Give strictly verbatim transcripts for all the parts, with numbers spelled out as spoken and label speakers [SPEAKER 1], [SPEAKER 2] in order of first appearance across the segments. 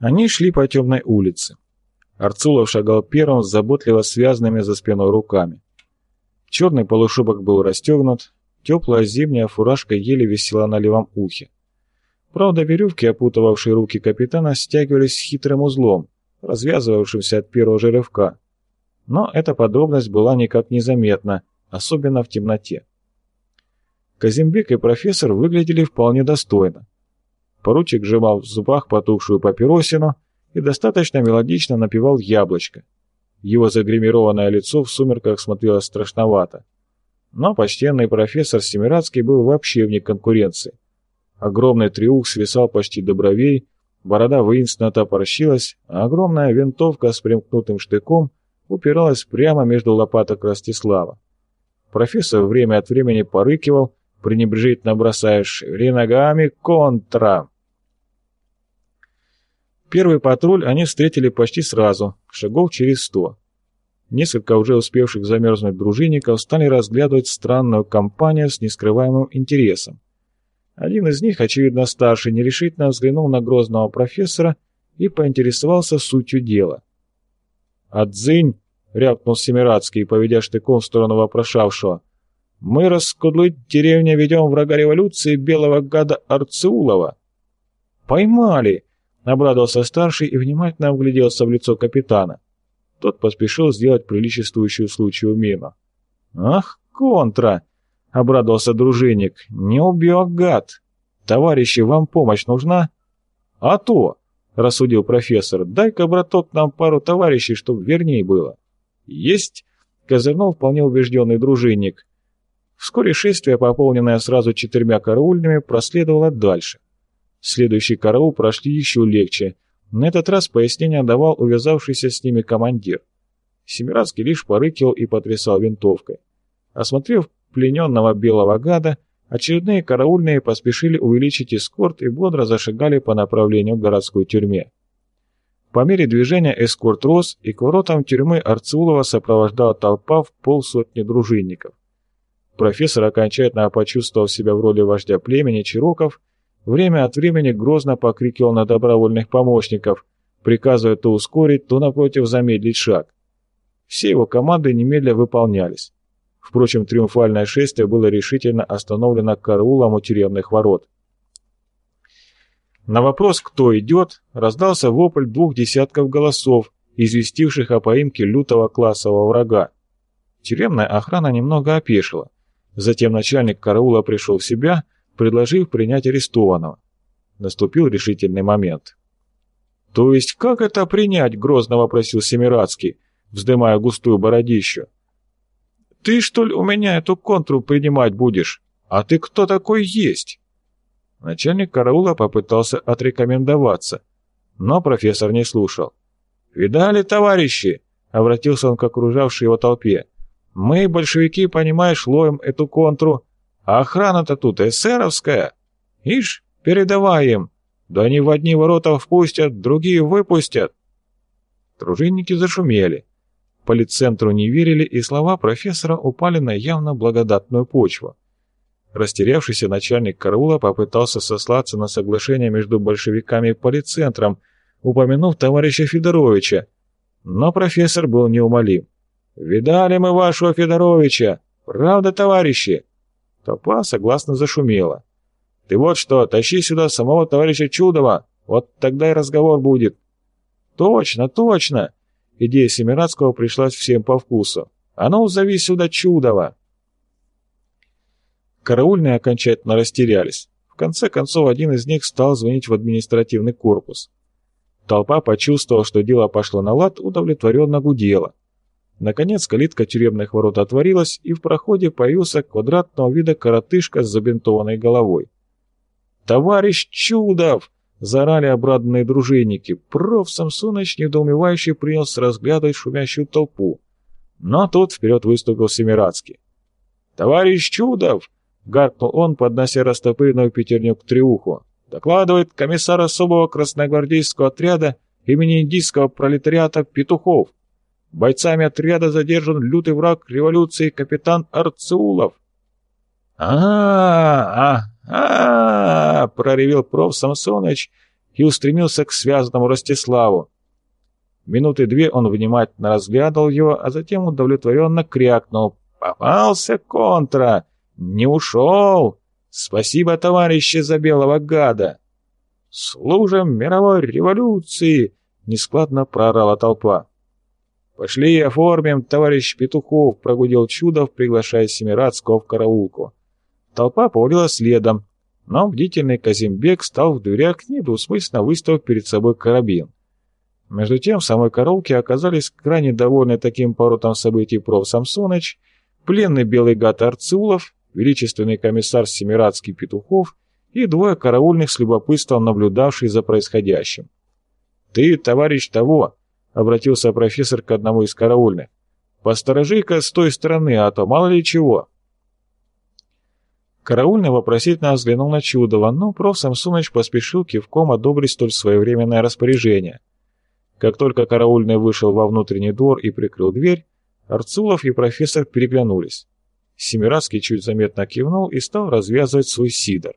[SPEAKER 1] Они шли по темной улице. Арцулов шагал первым с заботливо связанными за спиной руками. Черный полушубок был расстегнут, теплая зимняя фуражка еле висела на левом ухе. Правда, веревки, опутывавшие руки капитана, стягивались хитрым узлом, развязывавшимся от первого же рывка. Но эта подробность была никак не заметна, особенно в темноте. Казимбек и профессор выглядели вполне достойно. Поручик сжимал в зубах потухшую папиросину и достаточно мелодично напевал «Яблочко». Его загримированное лицо в сумерках смотрелось страшновато. Но почтенный профессор Семирадский был вообще вне конкуренции. Огромный треух свисал почти до бровей, борода воинственно топорщилась, а огромная винтовка с примкнутым штыком упиралась прямо между лопаток Ростислава. Профессор время от времени порыкивал, пренебрежительно бросая «Шевели ногами, контра!». Первый патруль они встретили почти сразу, шагов через сто. Несколько уже успевших замерзнуть дружинников стали разглядывать странную компанию с нескрываемым интересом. Один из них, очевидно старший, нерешительно взглянул на грозного профессора и поинтересовался сутью дела. «Отзынь!» — рявкнул Семирадский, поведя штыком в сторону вопрошавшего. «Мы, раскудлыть деревня, ведем врага революции белого гада Арцеулова». «Поймали!» — обрадовался старший и внимательно вгляделся в лицо капитана. Тот поспешил сделать приличествующую случаю мину. «Ах, контра!» — обрадовался дружинник. «Не убег, гад! Товарищи, вам помощь нужна?» «А то!» — рассудил профессор. «Дай-ка, браток, нам пару товарищей, чтоб верней было». «Есть!» — козырнул вполне убежденный дружинник. Вскоре шествие, пополненное сразу четырьмя караульными, проследовало дальше. Следующий караул прошли еще легче. На этот раз пояснение давал увязавшийся с ними командир. Семирадский лишь порыкивал и потрясал винтовкой. Осмотрев плененного белого гада, очередные караульные поспешили увеличить эскорт и бодро зашагали по направлению к городской тюрьме. По мере движения эскорт рос, и к воротам тюрьмы Арцеулова сопровождала толпа в полсотни дружинников. Профессор, окончательно почувствовав себя в роли вождя племени Чироков, время от времени грозно покрикивал на добровольных помощников, приказывая то ускорить, то, напротив, замедлить шаг. Все его команды немедля выполнялись. Впрочем, триумфальное шествие было решительно остановлено караулом у тюремных ворот. На вопрос «Кто идет?» раздался вопль двух десятков голосов, известивших о поимке лютого классового врага. Тюремная охрана немного опешила. Затем начальник караула пришел в себя, предложив принять арестованного. Наступил решительный момент. «То есть как это принять?» — грозно вопросил Семирадский, вздымая густую бородищу. «Ты, что ли, у меня эту контру принимать будешь? А ты кто такой есть?» Начальник караула попытался отрекомендоваться, но профессор не слушал. «Видали, товарищи?» — обратился он к окружавшей его толпе. «Мы, большевики, понимаешь, ловим эту контру, а охрана-то тут эсеровская. Ишь, передавай им. Да они в одни ворота впустят, другие выпустят». Дружинники зашумели. Политцентру не верили, и слова профессора упали на явно благодатную почву. Растерявшийся начальник караула попытался сослаться на соглашение между большевиками и политцентром, упомянув товарища Федоровича, но профессор был неумолим. «Видали мы вашего Федоровича! Правда, товарищи?» Толпа согласно зашумела. «Ты вот что, тащи сюда самого товарища Чудова, вот тогда и разговор будет». «Точно, точно!» Идея Семирадского пришлась всем по вкусу. «А ну, зови сюда Чудова!» Караульные окончательно растерялись. В конце концов, один из них стал звонить в административный корпус. Толпа, почувствовав, что дело пошло на лад, удовлетворенно гудела. Наконец, калитка тюремных ворот отворилась, и в проходе появился квадратного вида коротышка с забинтованной головой. «Товарищ Чудов!» — заорали обрадованные дружинники. Проф. Самсоныч, недоумевающий, принялся разглядывать шумящую толпу. Но тут вперед выступил Семирадский. «Товарищ Чудов!» — гаркнул он, поднося растопыренную пятерню к треуху. «Докладывает комиссар особого красногвардейского отряда имени индийского пролетариата Петухов. Бойцами отряда задержан лютый враг революции капитан Арцеулов». «А-а-а! А-а-а!» — проревел проф. Самсоныч и устремился к связанному Ростиславу. Минуты две он внимательно разглядывал его, а затем удовлетворенно крякнул: «Попался, контра! Не ушел! Спасибо, товарищи, за белого гада!» «Служим мировой революции!» — нескладно проорала толпа. «Пошли оформим, товарищ Петухов!» — прогудел Чудов, приглашая Семирадского в караулку. Толпа повалила следом, но бдительный Казимбек стал в дверях, недвусмысленно выставив перед собой карабин. Между тем в самой караулке оказались крайне довольны таким поворотом событий проф. Самсоныч, пленный белый гад Арцулов, величественный комиссар Семирадский Петухов и двое караульных с любопытством наблюдавшие за происходящим. «Ты, товарищ того!» — обратился профессор к одному из караульных. «Посторожи-ка с той стороны, а то мало ли чего». Караульный вопросительно взглянул на Чудова, но проф. Самсоныч поспешил кивком одобрить столь своевременное распоряжение. Как только караульный вышел во внутренний двор и прикрыл дверь, Арцулов и профессор переглянулись. Семирадский чуть заметно кивнул и стал развязывать свой сидор.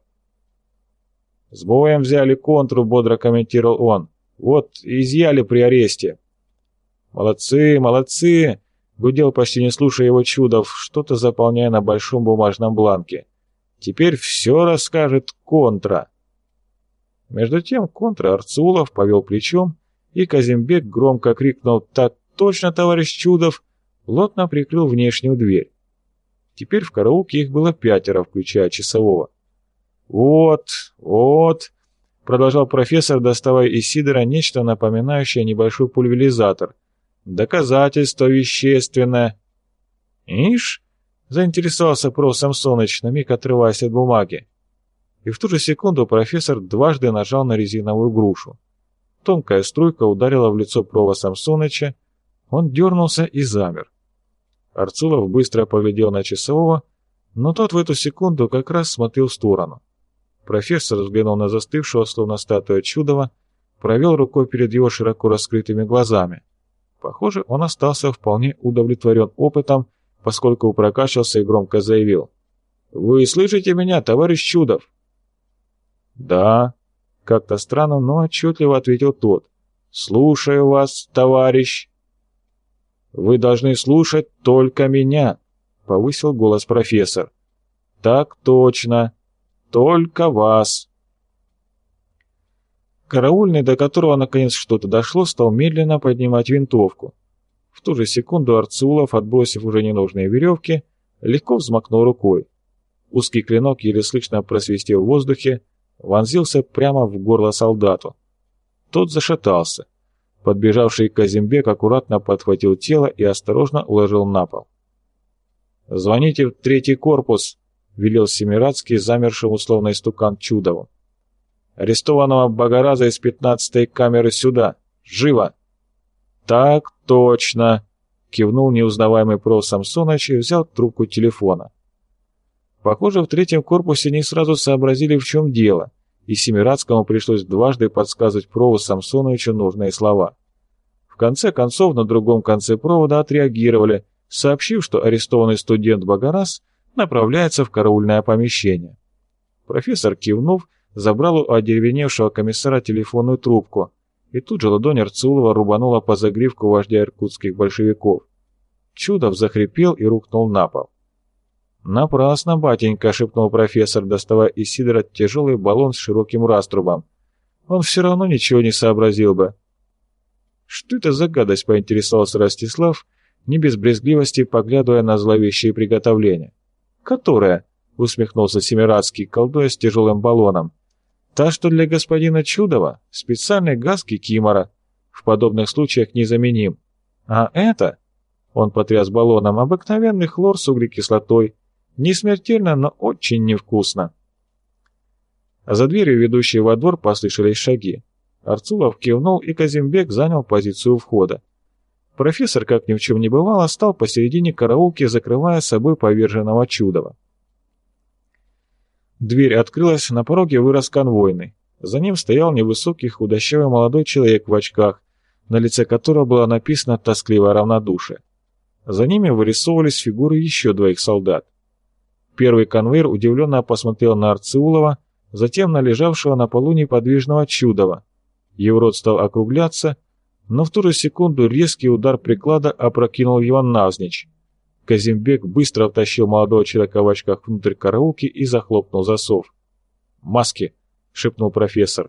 [SPEAKER 1] «С боем взяли контру», — бодро комментировал он. «Вот, изъяли при аресте». «Молодцы, молодцы», — гудел, почти не слушая его Чудов, что-то заполняя на большом бумажном бланке. «Теперь все расскажет контра». Между тем контра Арцулов повел плечом, и Казимбек громко крикнул: «Так точно, товарищ Чудов!» плотно прикрыл внешнюю дверь. Теперь в караулке их было пятеро, включая часового. «Вот, вот», — продолжал профессор, доставая из сидора нечто напоминающее небольшой пульверизатор. «Доказательство вещественное». «Ишь?» — заинтересовался проф. Самсоныч, на миг отрываясь от бумаги. И в ту же секунду профессор дважды нажал на резиновую грушу. Тонкая струйка ударила в лицо профа Самсоныча, он дернулся и замер. Арцулов быстро поглядел на часового, но тот в эту секунду как раз смотрел в сторону. Профессор взглянул на застывшего, словно статуя Чудова, провел рукой перед его широко раскрытыми глазами. Похоже, он остался вполне удовлетворен опытом, поскольку прокашлялся и громко заявил: «Вы слышите меня, товарищ Чудов?» «Да», — как-то странно, но отчетливо ответил тот. «Слушаю вас, товарищ». «Вы должны слушать только меня», — повысил голос профессор. «Так точно. Только вас». Караульный, до которого наконец что-то дошло, стал медленно поднимать винтовку. В ту же секунду Арцулов, отбросив уже ненужные веревки, легко взмахнул рукой. Узкий клинок, еле слышно просвистел в воздухе, вонзился прямо в горло солдату. Тот зашатался. Подбежавший Казимбек аккуратно подхватил тело и осторожно уложил на пол. «Звоните в третий корпус», — велел Семирадский замершим условно истукан Чудову. «Арестованного Богораза из пятнадцатой камеры сюда! Живо!» «Так точно!» — кивнул неузнаваемый проф. Самсоныч и взял трубку телефона. Похоже, в третьем корпусе не сразу сообразили, в чем дело, и Семирадскому пришлось дважды подсказывать профу Самсоновичу нужные слова. В конце концов, на другом конце провода отреагировали, сообщив, что арестованный студент Богораз направляется в караульное помещение. Профессор, кивнув, забрал у одеревеневшего комиссара телефонную трубку, и тут же ладонь Арцулова рубанула по загривку вождя иркутских большевиков. Чудов захрипел и рухнул на пол. «Напрасно, батенька», — шепнул профессор, доставая из сидора тяжелый баллон с широким раструбом. «Он все равно ничего не сообразил бы». «Что это за гадость?» — поинтересовался Ростислав, не без брезгливости поглядывая на зловещие приготовления. «Которая?» — усмехнулся Семирадский, колдуя с тяжелым баллоном. «Та, что для господина Чудова, специальный газ Кикимора, в подобных случаях незаменим. А это...» — он потряс баллоном, — «обыкновенный хлор с углекислотой. Не смертельно, но очень невкусно». А за дверью, ведущей во двор, послышались шаги. Арцулов кивнул, и Казимбек занял позицию входа. Профессор, как ни в чем не бывало, стал посередине караулки, закрывая собой поверженного Чудова. Дверь открылась, на пороге вырос конвойный. За ним стоял невысокий худощавый молодой человек в очках, на лице которого было написано тоскливое равнодушие. За ними вырисовывались фигуры еще двоих солдат. Первый конвоир удивленно посмотрел на Арцулова, затем на лежавшего на полу неподвижного Чудова. Его рот стал округляться, но в ту же секунду резкий удар приклада опрокинул его навзничь. Казимбек быстро втащил молодого человека в очках внутрь караулки и захлопнул засов. «Маски!» — шепнул профессор.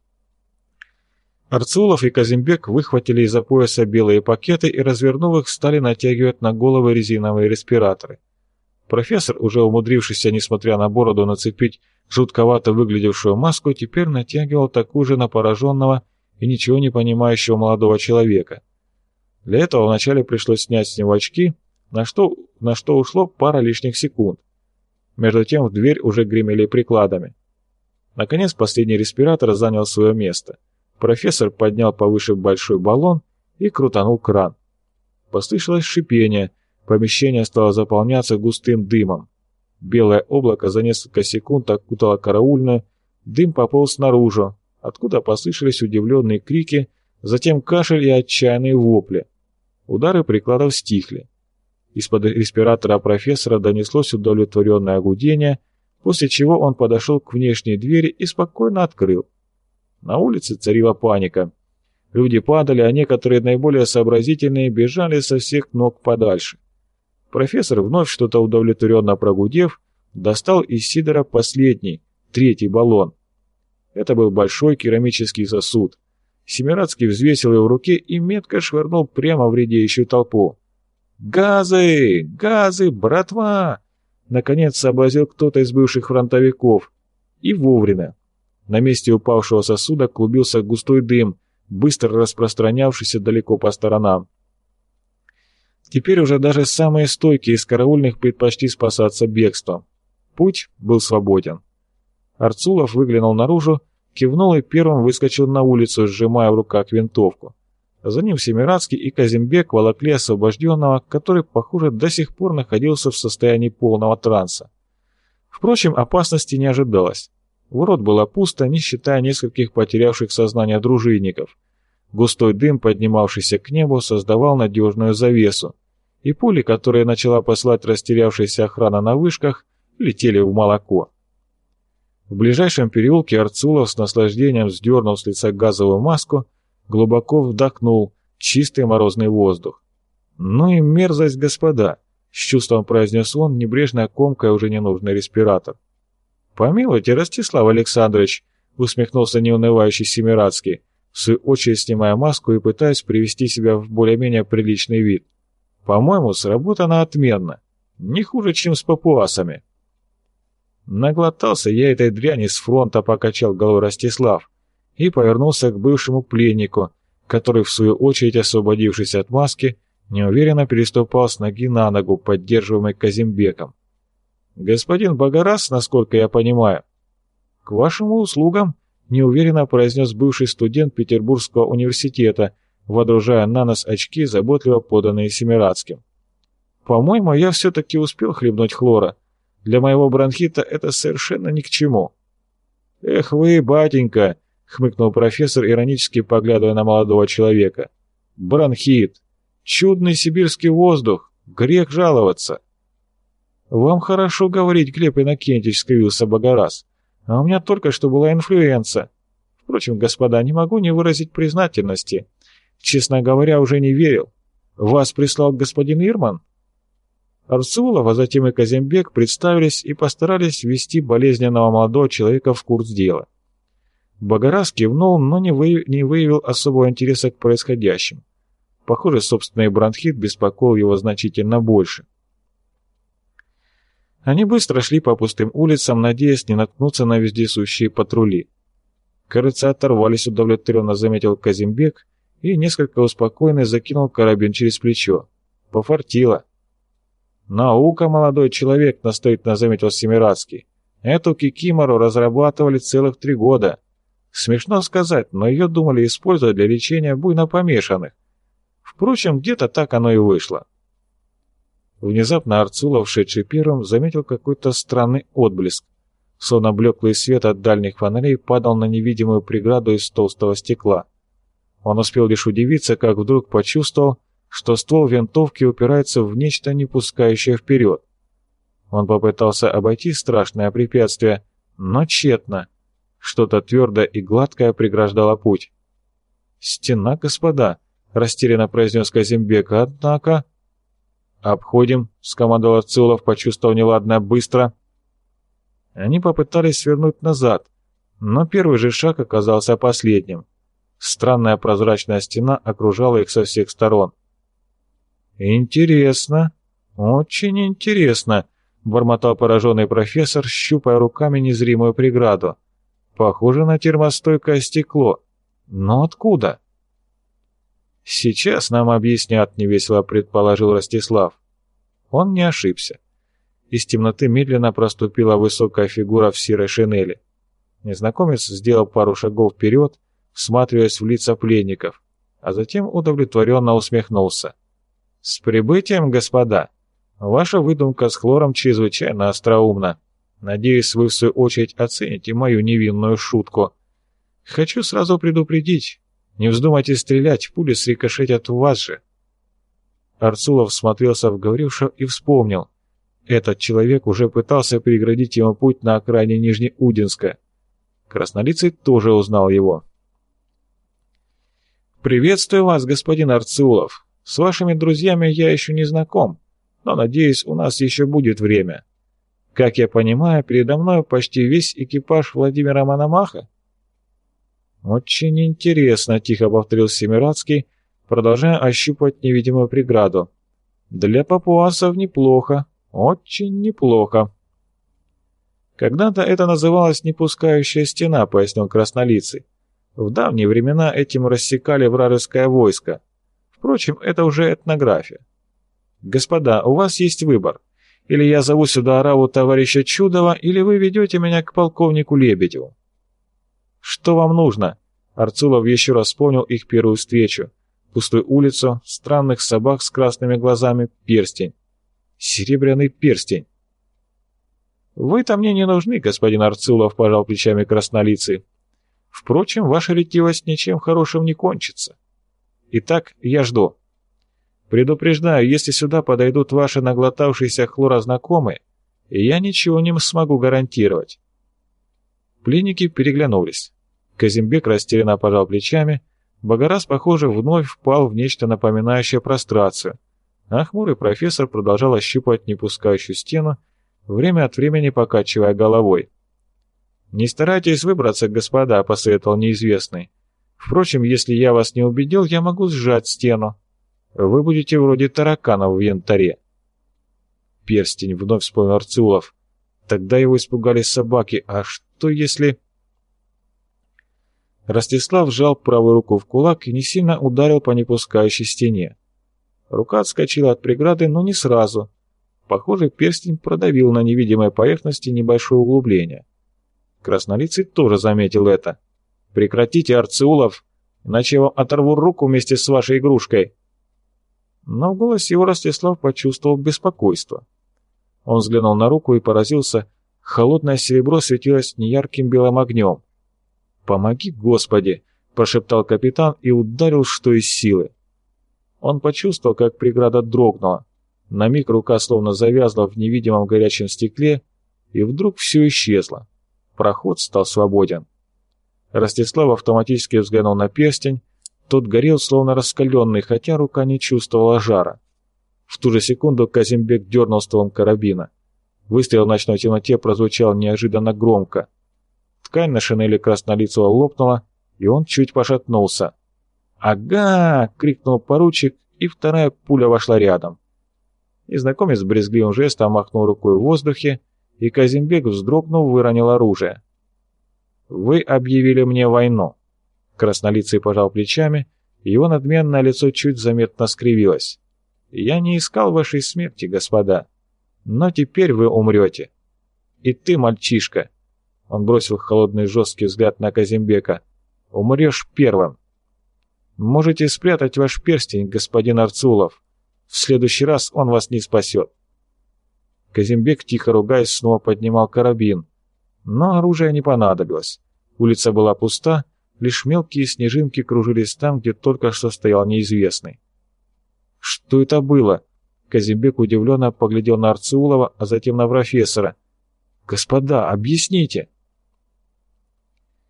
[SPEAKER 1] Арцулов и Казимбек выхватили из-за пояса белые пакеты и, развернув их, стали натягивать на головы резиновые респираторы. Профессор, уже умудрившийся, несмотря на бороду, нацепить жутковато выглядевшую маску, теперь натягивал такую же на пораженного и ничего не понимающего молодого человека. Для этого вначале пришлось снять с него очки, на что, на что ушло пара лишних секунд. Между тем в дверь уже гремели прикладами. Наконец последний респиратор занял свое место. Профессор поднял повыше большой баллон и крутанул кран. Послышалось шипение, помещение стало заполняться густым дымом. Белое облако за несколько секунд окутало караульную, дым пополз наружу, откуда послышались удивленные крики, затем кашель и отчаянные вопли. Удары прикладов стихли. Из-под респиратора профессора донеслось удовлетворенное гудение, после чего он подошел к внешней двери и спокойно открыл. На улице царила паника. Люди падали, а некоторые наиболее сообразительные бежали со всех ног подальше. Профессор, вновь что-то удовлетворенно прогудев, достал из сидора последний, третий баллон. Это был большой керамический сосуд. Семирадский взвесил его в руке и метко швырнул прямо в редеющую толпу. «Газы! Газы! Братва!» Наконец сообразил кто-то из бывших фронтовиков. И вовремя. На месте упавшего сосуда клубился густой дым, быстро распространявшийся далеко по сторонам. Теперь уже даже самые стойкие из караульных предпочли спасаться бегством. Путь был свободен. Арцулов выглянул наружу, кивнул и первым выскочил на улицу, сжимая в руках винтовку. За ним Семирадский и Казимбек волокли освобожденного, который, похоже, до сих пор находился в состоянии полного транса. Впрочем, опасности не ожидалось. Ворот было пусто, не считая нескольких потерявших сознание дружинников. Густой дым, поднимавшийся к небу, создавал надежную завесу, и пули, которые начала посылать растерявшаяся охрана на вышках, летели в молоко. В ближайшем переулке Арцулов с наслаждением сдернул с лица газовую маску, глубоко вдохнул чистый морозный воздух. «Ну и мерзость, господа!» — с чувством произнес он, небрежно комкая уже ненужный респиратор. «Помилуйте, Ростислав Александрович!» — усмехнулся неунывающий Семирадский, в свою очередь снимая маску и пытаясь привести себя в более-менее приличный вид. «По-моему, сработано отменно. Не хуже, чем с папуасами». «Наглотался я этой дряни с фронта», — покачал головой Ростислав, и повернулся к бывшему пленнику, который, в свою очередь освободившись от маски, неуверенно переступал с ноги на ногу, поддерживаемый Казимбеком. «Господин Багарас, насколько я понимаю...» «К вашим услугам», — неуверенно произнес бывший студент Петербургского университета, водружая на нос очки, заботливо поданные Семирадским. «По-моему, я все-таки успел хлебнуть хлора. Для моего бронхита это совершенно ни к чему». «Эх вы, батенька!» — хмыкнул профессор, иронически поглядывая на молодого человека. «Бронхит! Чудный сибирский воздух! Грех жаловаться!» «Вам хорошо говорить, Глеб Иннокентьевич», — скривился Багарас. «А у меня только что была инфлюенса. Впрочем, господа, не могу не выразить признательности. Честно говоря, уже не верил. Вас прислал господин Ирман?» Арцулов, а затем и Казимбек представились и постарались ввести болезненного молодого человека в курс дела. Багарас кивнул, но не, вы... не выявил особого интереса к происходящему. Похоже, собственный бронхит беспокоил его значительно больше. Они быстро шли по пустым улицам, надеясь не наткнуться на вездесущие патрули. «Кажется, оторвались», — удовлетворенно заметил Казимбек и, несколько успокоенный, закинул карабин через плечо. «Пофартило». «Наука, молодой человек», — настоятельно заметил Семирадский. «Эту кикимору разрабатывали целых три года. Смешно сказать, но ее думали использовать для лечения буйно помешанных. Впрочем, где-то так оно и вышло». Внезапно Арцулов, шедший первым, заметил какой-то странный отблеск. Словно блеклый свет от дальних фонарей падал на невидимую преграду из толстого стекла. Он успел лишь удивиться, как вдруг почувствовал, что ствол винтовки упирается в нечто, не пускающее вперед. Он попытался обойти страшное препятствие, но тщетно. Что-то твердое и гладкое преграждало путь. «Стена, господа!» — растерянно произнес Казимбек. «Однако...» «Обходим», — скомандовал Арцулов, почувствовав неладное быстро. Они попытались свернуть назад, но первый же шаг оказался последним. Странная прозрачная стена окружала их со всех сторон. «Интересно, очень интересно», — бормотал пораженный профессор, щупая руками незримую преграду. «Похоже на термостойкое стекло. Но откуда?» «Сейчас нам объяснят», — невесело предположил Ростислав. Он не ошибся. Из темноты медленно проступила высокая фигура в серой шинели. Незнакомец сделал пару шагов вперед, всматриваясь в лица пленников, а затем удовлетворенно усмехнулся. «С прибытием, господа! Ваша выдумка с хлором чрезвычайно остроумна. Надеюсь, вы в свою очередь оцените мою невинную шутку. Хочу сразу предупредить, не вздумайте стрелять, пули срикошетят в вас же». Арцулов смотрелся в говорившего и вспомнил. Этот человек уже пытался переградить ему путь на окраине Нижнеудинска. Краснолицый тоже узнал его. «Приветствую вас, господин Арцулов. С вашими друзьями я еще не знаком, но, надеюсь, у нас еще будет время. Как я понимаю, передо мной почти весь экипаж Владимира Мономаха». «Очень интересно», — тихо повторил Семирадский, продолжая ощупывать невидимую преграду. «Для папуасов неплохо, очень неплохо». «Когда-то это называлось «непускающая стена», — пояснил Краснолицый. «В давние времена этим рассекали вражеское войско. Впрочем, это уже этнография. Господа, у вас есть выбор. Или я зову сюда ораву товарища Чудова, или вы ведете меня к полковнику Лебедеву». «Что вам нужно?» Арцулов еще раз вспомнил их первую встречу. Пустую улицу, странных собак с красными глазами, перстень. Серебряный перстень. «Вы-то мне не нужны, господин Арцулов», — пожал плечами Краснолицый. «Впрочем, ваша ретивость ничем хорошим не кончится. Итак, я жду. Предупреждаю, если сюда подойдут ваши наглотавшиеся хлора знакомые, я ничего не смогу гарантировать». Пленники переглянулись. Казимбек растерянно пожал плечами, Багарас, похоже, вновь впал в нечто напоминающее прострацию, а хмурый профессор продолжал ощупывать непускающую стену, время от времени покачивая головой. «Не старайтесь выбраться, господа», — посоветовал неизвестный. «Впрочем, если я вас не убедил, я могу сжать стену. Вы будете вроде тараканов в янтаре». «Перстень», — вновь вспомнил Арцулов. «Тогда его испугали собаки. А что если...» Ростислав сжал правую руку в кулак и не сильно ударил по непускающей стене. Рука отскочила от преграды, но не сразу. Похоже, перстень продавил на невидимой поверхности небольшое углубление. Краснолицый тоже заметил это. «Прекратите, Арцулов, иначе я вам оторву руку вместе с вашей игрушкой». Но в голосе его Ростислав почувствовал беспокойство. Он взглянул на руку и поразился. Холодное серебро светилось неярким белым огнем. «Помоги, Господи!» – прошептал капитан и ударил, что из силы. Он почувствовал, как преграда дрогнула. На миг рука словно завязла в невидимом горячем стекле, и вдруг все исчезло. Проход стал свободен. Ростислав автоматически взглянул на перстень. Тот горел, словно раскаленный, хотя рука не чувствовала жара. В ту же секунду Казимбек дернул стволом карабина. Выстрел в ночной темноте прозвучал неожиданно громко. Ткань на шинели Краснолицего лопнула, и он чуть пошатнулся. «Ага!» — крикнул поручик, и вторая пуля вошла рядом. Незнакомец брезгливым жестом махнул рукой в воздухе, и Казимбек, вздрогнув, выронил оружие. «Вы объявили мне войну». Краснолицый пожал плечами, и его надменное лицо чуть заметно скривилось. «Я не искал вашей смерти, господа, но теперь вы умрете. И ты, мальчишка», — он бросил холодный жесткий взгляд на Казимбека, — «умрешь первым. Можете спрятать ваш перстень, господин Арцулов. В следующий раз он вас не спасет». Казимбек, тихо ругаясь, снова поднимал карабин. Но оружие не понадобилось. Улица была пуста, лишь мелкие снежинки кружились там, где только что стоял неизвестный. «Что это было?» Казимбек удивленно поглядел на Арцулова, а затем на профессора. «Господа, объясните!»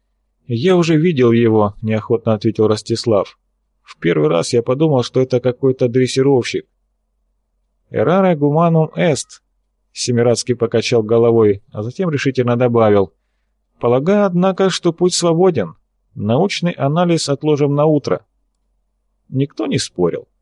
[SPEAKER 1] «Я уже видел его», — неохотно ответил Ростислав. «В первый раз я подумал, что это какой-то дрессировщик». «Errare humanum est», — Семирадский покачал головой, а затем решительно добавил. «Полагаю, однако, что путь свободен. Научный анализ отложим на утро». Никто не спорил.